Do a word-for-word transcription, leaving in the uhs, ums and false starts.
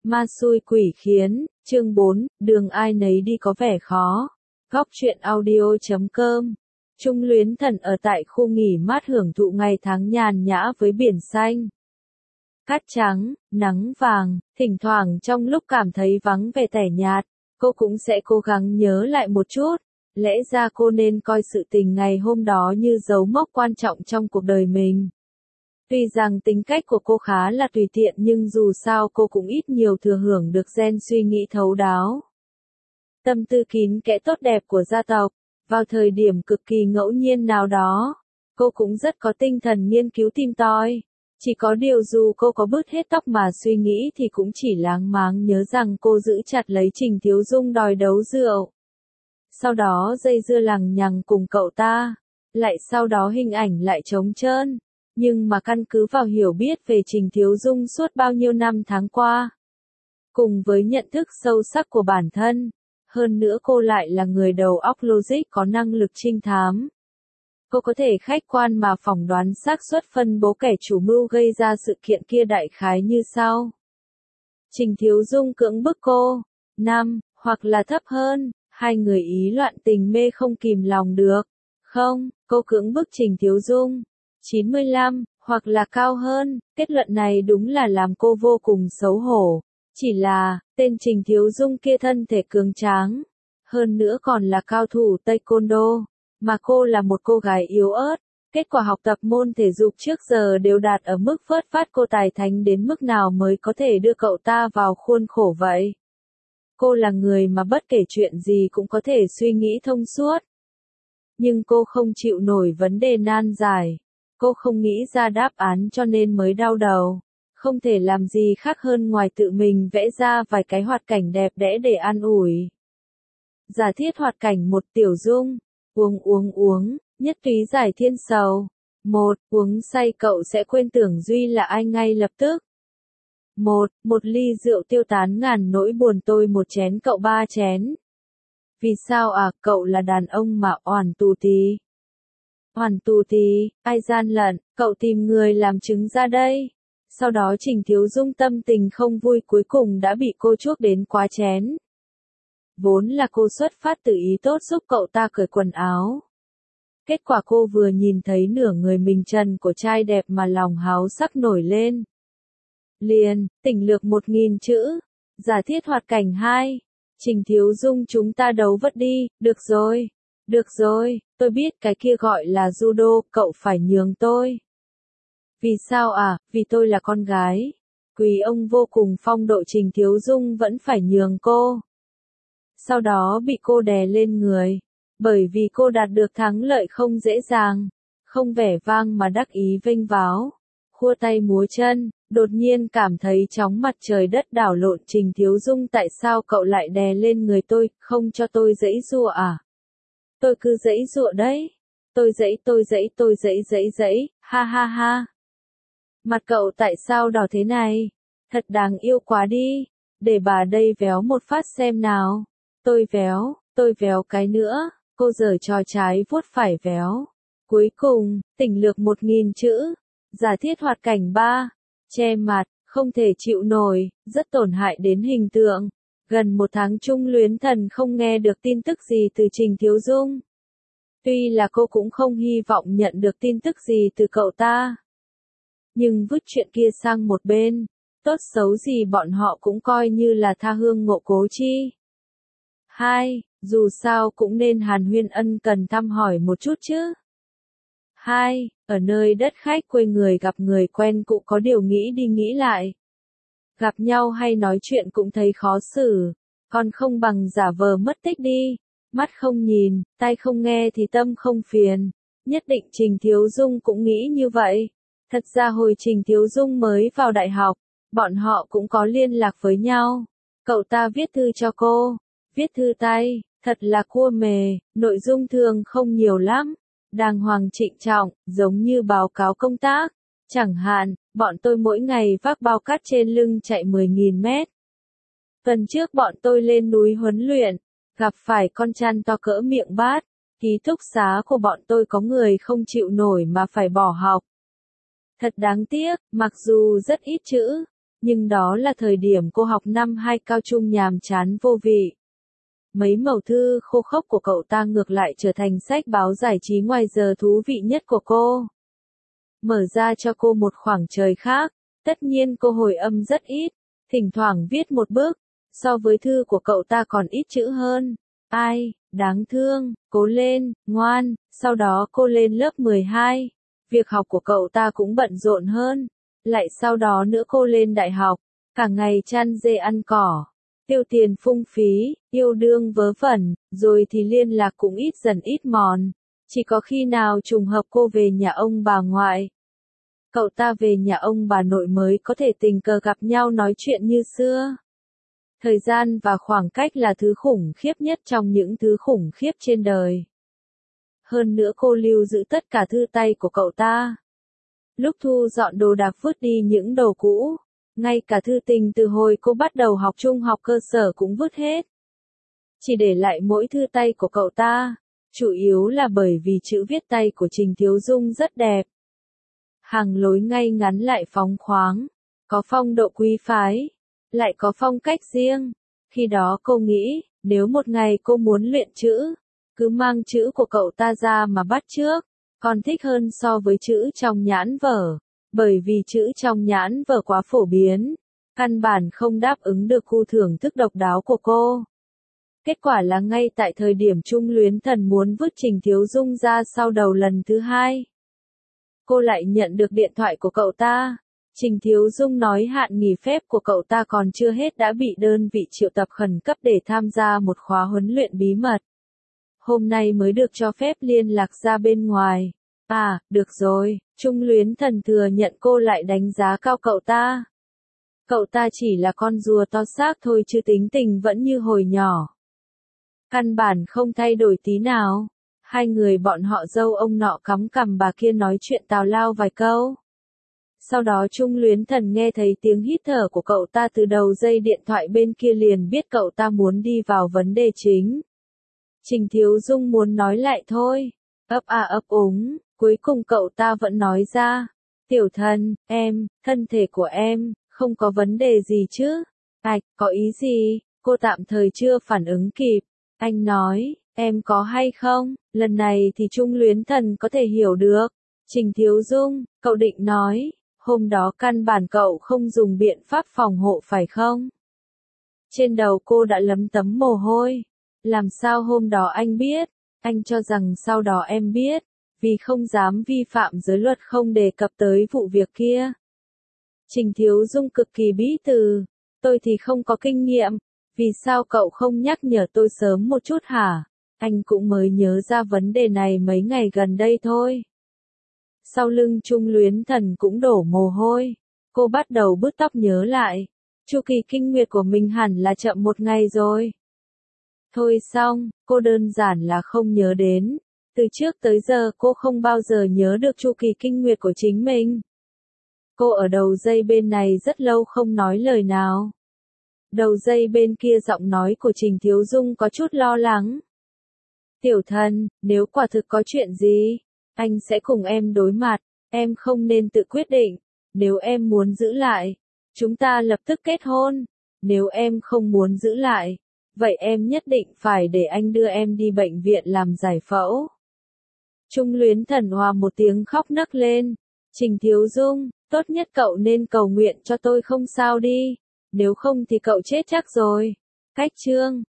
Ma xui quỷ khiến, chương bốn, đường ai nấy đi có vẻ khó. Góc truyện audio chấm com. Trung luyến thần ở tại khu nghỉ mát hưởng thụ ngày tháng nhàn nhã với biển xanh. Cát trắng, nắng vàng, thỉnh thoảng trong lúc cảm thấy vắng vẻ tẻ nhạt, cô cũng sẽ cố gắng nhớ lại một chút. Lẽ ra cô nên coi sự tình ngày hôm đó như dấu mốc quan trọng trong cuộc đời mình. Tuy rằng tính cách của cô khá là tùy tiện nhưng dù sao cô cũng ít nhiều thừa hưởng được gen suy nghĩ thấu đáo. Tâm tư kín kẽ tốt đẹp của gia tộc, vào thời điểm cực kỳ ngẫu nhiên nào đó, cô cũng rất có tinh thần nghiên cứu tìm tòi. Chỉ có điều dù cô có bứt hết tóc mà suy nghĩ thì cũng chỉ láng máng nhớ rằng cô giữ chặt lấy Trình Thiếu Dung đòi đấu rượu. Sau đó dây dưa lằng nhằng cùng cậu ta, lại sau đó hình ảnh lại trống trơn. Nhưng mà căn cứ vào hiểu biết về Trình Thiếu Dung suốt bao nhiêu năm tháng qua, cùng với nhận thức sâu sắc của bản thân, hơn nữa cô lại là người đầu óc logic có năng lực trinh thám. Cô có thể khách quan mà phỏng đoán xác suất phân bố kẻ chủ mưu gây ra sự kiện kia đại khái như sau. Trình Thiếu Dung cưỡng bức cô, năm, hoặc là thấp hơn, hai người ý loạn tình mê không kìm lòng được. Không, cô cưỡng bức Trình Thiếu Dung, chín mươi lăm, hoặc là cao hơn. Kết luận này đúng là làm cô vô cùng xấu hổ. Chỉ là, tên Trình Thiếu Dung kia thân thể cường tráng, hơn nữa còn là cao thủ taekwondo, mà cô là một cô gái yếu ớt. Kết quả học tập môn thể dục trước giờ đều đạt ở mức phớt phát, cô tài thánh đến mức nào mới có thể đưa cậu ta vào khuôn khổ vậy? Cô là người mà bất kể chuyện gì cũng có thể suy nghĩ thông suốt. Nhưng cô không chịu nổi vấn đề nan giải. Cô không nghĩ ra đáp án cho nên mới đau đầu. Không thể làm gì khác hơn ngoài tự mình vẽ ra vài cái hoạt cảnh đẹp đẽ để an ủi. Giả thiết hoạt cảnh một, Tiểu Dung. Uống uống uống, nhất túy giải thiên sầu. Một, uống say cậu sẽ quên tưởng Duy là ai ngay lập tức. Một, một ly rượu tiêu tán ngàn nỗi buồn, tôi một chén cậu ba chén. Vì sao à, cậu là đàn ông mà oản tù tí. Oản tù tí, ai gian lận, cậu tìm người làm chứng ra đây. Sau đó Trình Thiếu Dung tâm tình không vui cuối cùng đã bị cô chuốc đến quá chén. Vốn là cô xuất phát từ ý tốt giúp cậu ta cởi quần áo. Kết quả cô vừa nhìn thấy nửa người mình trần của trai đẹp mà lòng háo sắc nổi lên. Liền, tỉnh lược một nghìn chữ. Giả thiết hoạt cảnh hai. Trình Thiếu Dung, chúng ta đấu vật đi. Được rồi. Được rồi, tôi biết cái kia gọi là judo, cậu phải nhường tôi. Vì sao à, vì tôi là con gái. Quý ông vô cùng phong độ, Trình Thiếu Dung vẫn phải nhường cô. Sau đó bị cô đè lên người. Bởi vì cô đạt được thắng lợi không dễ dàng, không vẻ vang mà đắc ý vênh váo. Khua tay múa chân, đột nhiên cảm thấy chóng mặt trời đất đảo lộn. Trình Thiếu Dung, tại sao cậu lại đè lên người tôi, không cho tôi giãy giụa à? Tôi cứ giãy giụa đấy. Tôi giãy, tôi giãy, tôi giãy giãy giãy, ha ha ha. Mặt cậu tại sao đỏ thế này? Thật đáng yêu quá đi. Để bà đây véo một phát xem nào. Tôi véo, tôi véo cái nữa. Cô giở trò trái vuốt phải véo. Cuối cùng, tỉnh lược một nghìn chữ. Giả thiết hoạt cảnh ba. Che mặt, không thể chịu nổi, rất tổn hại đến hình tượng. Gần một tháng Trung luyến thần không nghe được tin tức gì từ Trình Thiếu Dung. Tuy là cô cũng không hy vọng nhận được tin tức gì từ cậu ta. Nhưng vứt chuyện kia sang một bên, tốt xấu gì bọn họ cũng coi như là tha hương ngộ cố chi. Hai, dù sao cũng nên hàn huyên ân cần thăm hỏi một chút chứ. Hai, ở nơi đất khách quê người gặp người quen cũng có điều nghĩ đi nghĩ lại. Gặp nhau hay nói chuyện cũng thấy khó xử, còn không bằng giả vờ mất tích đi. Mắt không nhìn, tai không nghe thì tâm không phiền. Nhất định Trình Thiếu Dung cũng nghĩ như vậy. Thật ra hồi Trình Thiếu Dung mới vào đại học, bọn họ cũng có liên lạc với nhau. Cậu ta viết thư cho cô, viết thư tay, thật là cua mề, nội dung thường không nhiều lắm. Đàng hoàng trịnh trọng, giống như báo cáo công tác. Chẳng hạn, bọn tôi mỗi ngày vác bao cát trên lưng chạy mười nghìn mét. Tuần trước bọn tôi lên núi huấn luyện, gặp phải con chăn to cỡ miệng bát. Ký túc xá của bọn tôi có người không chịu nổi mà phải bỏ học. Thật đáng tiếc, mặc dù rất ít chữ, Nhưng đó là thời điểm cô học năm hai cao trung nhàm chán vô vị. Mấy mẩu thư khô khốc của cậu ta ngược lại trở thành sách báo giải trí ngoài giờ thú vị nhất của cô. Mở ra cho cô một khoảng trời khác, tất nhiên cô hồi âm rất ít, thỉnh thoảng viết một bức, so với thư của cậu ta còn ít chữ hơn. Ai, đáng thương, cố lên, ngoan, sau đó cô lên lớp mười hai, việc học của cậu ta cũng bận rộn hơn, lại sau đó nữa cô lên đại học, cả ngày chăn dê ăn cỏ, tiêu tiền phung phí, yêu đương vớ vẩn, rồi thì liên lạc cũng ít dần ít mòn, chỉ có khi nào trùng hợp cô về nhà ông bà ngoại. Cậu ta về nhà ông bà nội mới có thể tình cờ gặp nhau nói chuyện như xưa. Thời gian và khoảng cách là thứ khủng khiếp nhất trong những thứ khủng khiếp trên đời. Hơn nữa cô lưu giữ tất cả thư tay của cậu ta. Lúc thu dọn đồ đạc vứt đi những đồ cũ, ngay cả thư tình từ hồi cô bắt đầu học trung học cơ sở cũng vứt hết. Chỉ để lại mỗi thư tay của cậu ta, chủ yếu là bởi vì chữ viết tay của Trình Thiếu Dung rất đẹp. Hàng lối ngay ngắn lại phóng khoáng, có phong độ quý phái, lại có phong cách riêng. Khi đó cô nghĩ, nếu một ngày cô muốn luyện chữ, cứ mang chữ của cậu ta ra mà bắt chước, còn thích hơn so với chữ trong nhãn vở, bởi vì chữ trong nhãn vở quá phổ biến, căn bản không đáp ứng được khu thưởng thức độc đáo của cô. Kết quả là ngay tại thời điểm Trung Luyến Thần muốn vứt Trình Thiếu Dung ra sau đầu lần thứ hai, cô lại nhận được điện thoại của cậu ta. Trình Thiếu Dung nói hạn nghỉ phép của cậu ta còn chưa hết đã bị đơn vị triệu tập khẩn cấp để tham gia một khóa huấn luyện bí mật. Hôm nay mới được cho phép liên lạc ra bên ngoài. À, được rồi, Trung Luyến Thần thừa nhận cô lại đánh giá cao cậu ta. Cậu ta chỉ là con rùa to xác thôi chứ tính tình vẫn như hồi nhỏ. Căn bản không thay đổi tí nào. Hai người bọn họ dâu ông nọ cắm cằm bà kia nói chuyện tào lao vài câu. Sau đó Trung Luyến Thần nghe thấy tiếng hít thở của cậu ta từ đầu dây điện thoại bên kia liền biết cậu ta muốn đi vào vấn đề chính. Trình Thiếu Dung muốn nói lại thôi, ấp a ấp úng, cuối cùng cậu ta vẫn nói ra. Tiểu Thần, em, thân thể của em, không có vấn đề gì chứ? Ảch, có ý gì? Cô tạm thời chưa phản ứng kịp. Anh nói, em có hay không? Lần này thì Trung Luyến Thần có thể hiểu được. Trình Thiếu Dung, cậu định nói, hôm đó căn bản cậu không dùng biện pháp phòng hộ phải không? Trên đầu cô đã lấm tấm mồ hôi. Làm sao hôm đó anh biết? Anh cho rằng sau đó em biết, vì không dám vi phạm giới luật không đề cập tới vụ việc kia. Trình Thiếu Dung cực kỳ bí từ. Tôi thì không có kinh nghiệm. Vì sao cậu không nhắc nhở tôi sớm một chút hả? Anh cũng mới nhớ ra vấn đề này mấy ngày gần đây thôi. Sau lưng Trung Luyến Thần cũng đổ mồ hôi. Cô bắt đầu bứt tóc nhớ lại. Chu kỳ kinh nguyệt của mình hẳn là chậm một ngày rồi. Thôi xong, cô đơn giản là không nhớ đến. Từ trước tới giờ cô không bao giờ nhớ được chu kỳ kinh nguyệt của chính mình. Cô ở đầu dây bên này rất lâu không nói lời nào. Đầu dây bên kia giọng nói của Trình Thiếu Dung có chút lo lắng. Tiểu Thần, nếu quả thực có chuyện gì, anh sẽ cùng em đối mặt, em không nên tự quyết định. Nếu em muốn giữ lại, chúng ta lập tức kết hôn. Nếu em không muốn giữ lại, vậy em nhất định phải để anh đưa em đi bệnh viện làm giải phẫu. Trung Luyến Thần hòa một tiếng khóc nấc lên. Trình Thiếu Dung, tốt nhất cậu nên cầu nguyện cho tôi không sao đi. Nếu không thì cậu chết chắc rồi. Cách chương